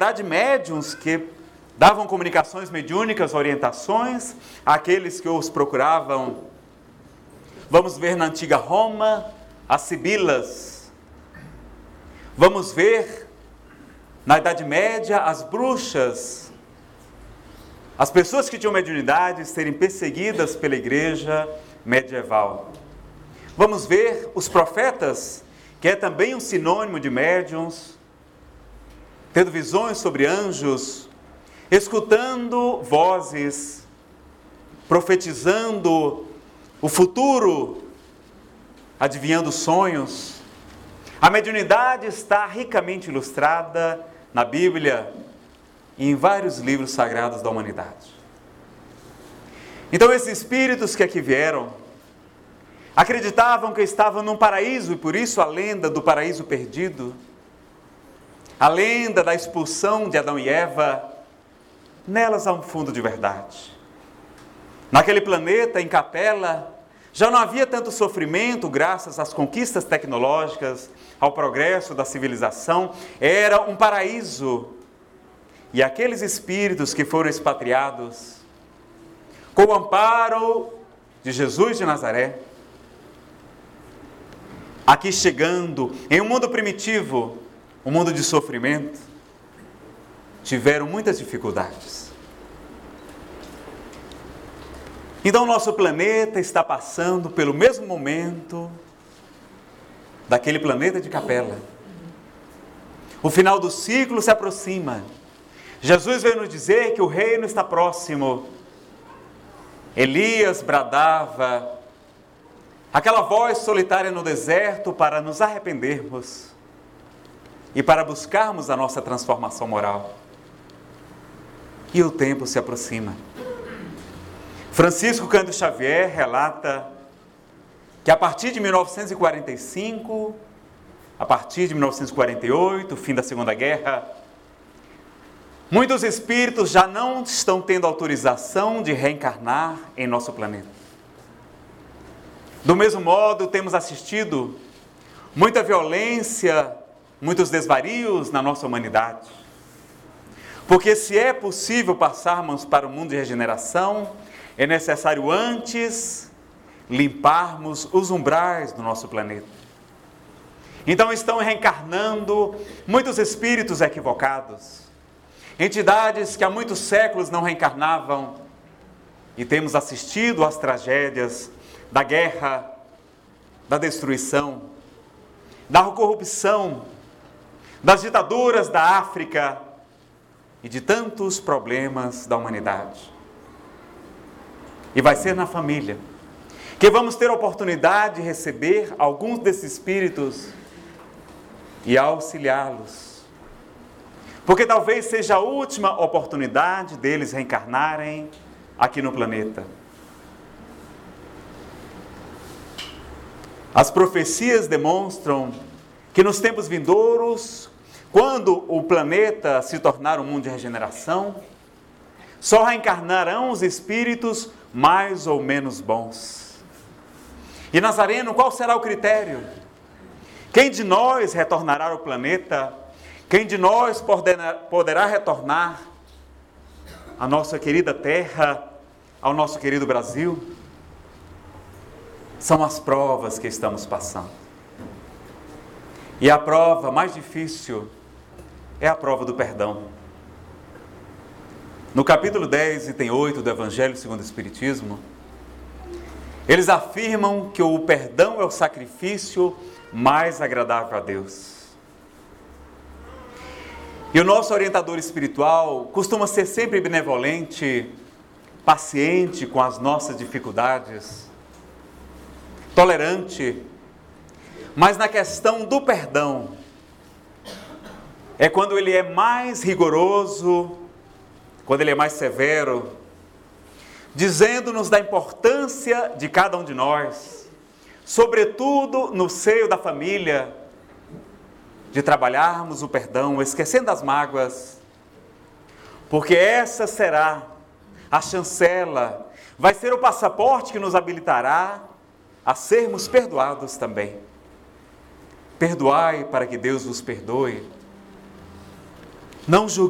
de médiuns que davam comunicações mediúnicas, orientações àqueles que os procuravam. Vamos ver na antiga Roma as sibilas. Vamos ver na Idade Média as bruxas. As pessoas que tinham mediunidade serem perseguidas pela igreja medieval. Vamos ver os profetas, que é também um sinônimo de médiuns, tendo visões sobre anjos, escutando vozes, profetizando o futuro, adivinhando sonhos. A mediunidade está ricamente ilustrada na Bíblia e em vários livros sagrados da humanidade. Então esses espíritos que aqui vieram, acreditavam que estavam num paraíso, e por isso a lenda do paraíso perdido, a lenda da expulsão de Adão e Eva, nelas há um fundo de verdade. Naquele planeta, em Capela, já não havia tanto sofrimento graças às conquistas tecnológicas, ao progresso da civilização, era um paraíso. E aqueles espíritos que foram expatriados, com o amparo de Jesus de Nazaré, aqui chegando em um mundo primitivo, um mundo de sofrimento, tiveram muitas dificuldades. Então nosso planeta está passando pelo mesmo momento daquele planeta de Capela. O final do ciclo se aproxima. Jesus veio nos dizer que o reino está próximo. Elias bradava aquela voz solitária no deserto para nos arrependermos e para buscarmos a nossa transformação moral. E o tempo se aproxima. Francisco Cândido Xavier relata que a partir de 1945, a partir de 1948, fim da Segunda Guerra, muitos espíritos já não estão tendo autorização de reencarnar em nosso planeta. Do mesmo modo, temos assistido muita violência, muitos desvarios na nossa humanidade. Porque se é possível passarmos para o mundo de regeneração, é necessário antes limparmos os umbrais do nosso planeta. Então estão reencarnando muitos espíritos equivocados, entidades que há muitos séculos não reencarnavam, e temos assistido às tragédias da guerra, da destruição, da corrupção, das ditaduras da África e de tantos problemas da humanidade. E vai ser na família que vamos ter a oportunidade de receber alguns desses espíritos e auxiliá-los. Porque talvez seja a última oportunidade deles reencarnarem aqui no planeta. As profecias demonstram que nos tempos vindouros, quando o planeta se tornar um mundo de regeneração, só reencarnarão os espíritos mais ou menos bons. E Nazareno, qual será o critério? Quem de nós retornará ao planeta? Quem de nós poderá retornar à nossa querida terra, ao nosso querido Brasil? São as provas que estamos passando. E a prova mais difícil é a prova do perdão. No capítulo 10, item 8 do Evangelho segundo o Espiritismo, eles afirmam que o perdão é o sacrifício mais agradável a Deus. E o nosso orientador espiritual costuma ser sempre benevolente, paciente com as nossas dificuldades, tolerante, mas na questão do perdão, é quando ele é mais rigoroso, quando ele é mais severo, dizendo-nos da importância de cada um de nós, sobretudo no seio da família, de trabalharmos o perdão, esquecendo as mágoas, porque essa será a chancela, vai ser o passaporte que nos habilitará a sermos perdoados também. Perdoai para que Deus vos perdoe. Não julguei.